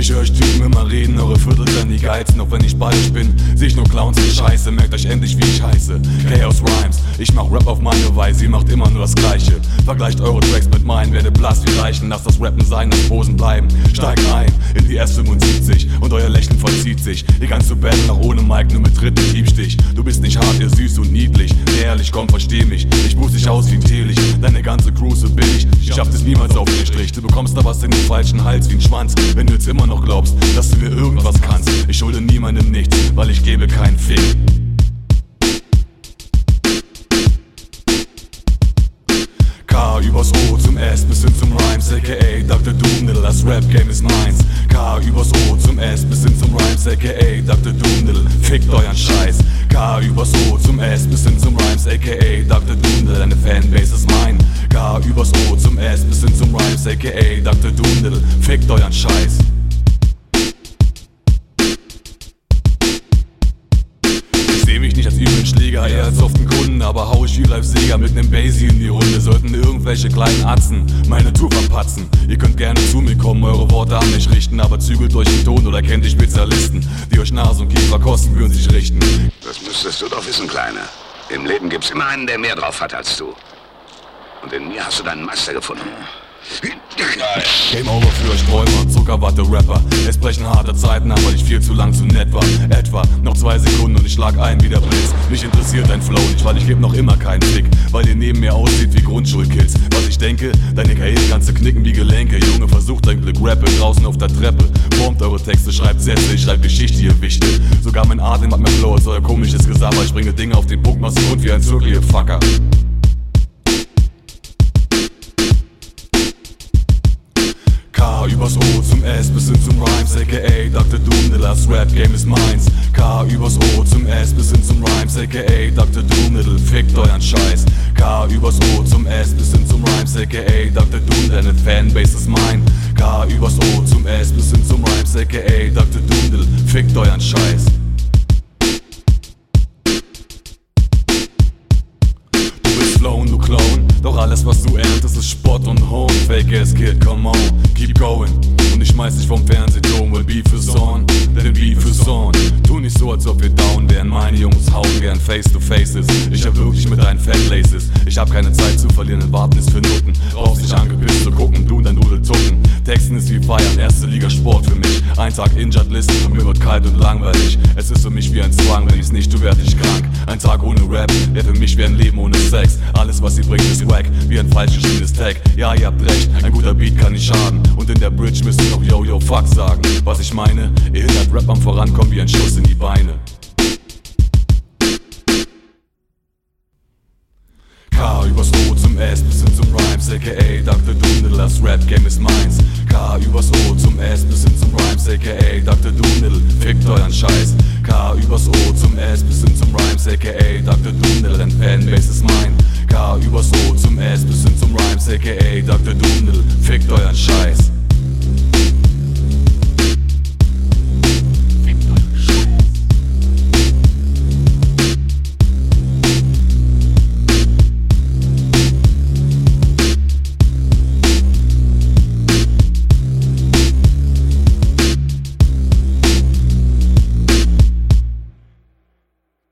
Ich höre euch Typen immer reden, eure Viertel sind die Geizen. Auch wenn ich ballig bin, seh ich nur Clowns wie Scheiße. Merkt euch endlich, wie ich heiße. Chaos Rhymes, ich mach Rap auf meine Weise, ihr macht immer nur das Gleiche. Vergleicht eure Tracks mit meinen, werdet blass wie Leichen. Lasst das Rappen sein, das Posen bleiben. Steigt ein in die S75 und euer Lächeln vollzieht sich. Ihr kannst zu Battle auch ohne Mic, nur mit dritten Tiefstich. Du bist nicht hart, ihr süß und niedlich. Nee, ehrlich, komm, versteh mich. Ich buß dich aus wie ein Teelicht, deine ganze Crew so billig. Ich schaff es niemals auf den Strich. Du bekommst da was in den falschen Hals wie ein Schwanz, wenn du jetzt immer noch glaubst, dass du mir irgendwas kannst. Ich schulde niemandem nichts, weil ich gebe keinen Fick. K übers O zum S bis hin zum Rhymes, aka Dr. Doom, das Rap-Game ist meins. K übers O zum S bis hin zum Rhymes, aka Dr. Doom, fickt euren Scheiß. K übers O zum S bis hin zum Rhymes, aka Dr. Doom, deine Fanbase ist mein. K übers O zum S bis hin zum Rhymes, aka Dr. Doom, fickt euren Scheiß. Mich nicht als üblen Schläger, eher als oft einen Kunden, aber hau ich wie Live-Sieger mit nem Basie in die Runde. Sollten irgendwelche kleinen Atzen meine Tour verpatzen. Ihr könnt gerne zu mir kommen, eure Worte an mich richten, aber zügelt euch den Ton oder kennt die Spezialisten, die euch Nase und Kiefer kosten würden sich richten. Das müsstest du doch wissen, Kleiner. Im Leben gibt's immer einen, der mehr drauf hat als du. Und in mir hast du deinen Meister gefunden. Game over für euch Träumer, Zuckerwatte-Rapper. Es brechen harte Zeiten an, weil ich viel zu lang zu nett war. Etwa noch 2 Sekunden und ich schlag ein wie der Blitz. Mich interessiert dein Flow nicht, weil ich geb noch immer keinen Fick. Weil ihr neben mir aussieht wie Grundschulkids. Was ich denke, deine Karriere kannst du knicken wie Gelenke. Junge, versucht dein Glück, rappe draußen auf der Treppe. Formt eure Texte, schreibt Sätze, ich schreib Geschichte, ihr Wichte. Sogar mein Atem hat mehr Flow als euer komisches Gesabber. Ich bringe Dinge auf den Punkt, mach's rund wie ein Zirkel, ihr Fucker. K übers O zum S bis hin zum Rhymes, aka Dr. Doom, das Rap-Game ist meins. K übers O zum S bis hin zum Rhymes, aka Dr. Doom, fickt euren Scheiß. K übers O zum S bis hin zum Rhymes, aka Dr. Doom, deine Fanbase ist mein. K übers O zum S bis hin zum Rhymes, aka Dr. Doom, fickt euren Scheiß. Du bist flown, du Clown, doch alles was du erntest ist Spott und Hohn. Fake ass Kid, come on, keep going. Und ich schmeiß dich vom Fernsehturm, weil Beef is on, denn Beef is on. Tu nicht so, als ob wir down wären, meine Jungs hauen gern face to faces. Ich hab wirklich mit deinen Fanlaces. Ich hab keine Zeit zu verlieren, denn Warten ist für Nutten. Brauchst nicht angepisst zu gucken, du und dein Nudel zucken. Texten ist wie Feiern, erste Liga Sport für mich. Ein Tag Injured Listen und mir wird kalt und langweilig. Es ist für mich wie ein Zwang, wenn ich's nicht, du werd ich krank. Ein Tag ohne Rap, der für mich wie ein Leben ohne Sex. Alles was ihr bringt ist wack, wie ein falsch geschriebenes Tag. Ja, ihr habt recht, ein guter Beat kann nicht schaden. Und in der Bridge müsst ihr noch yo yo fuck sagen. Was ich meine, ihr hindert Rap am Vorankommen wie ein Schuss in die Beine. K übers O zum S bis hin zum Rhymes, aka Dr. Doom, das Rap-Game ist meins. K übers O zum S bis hin zum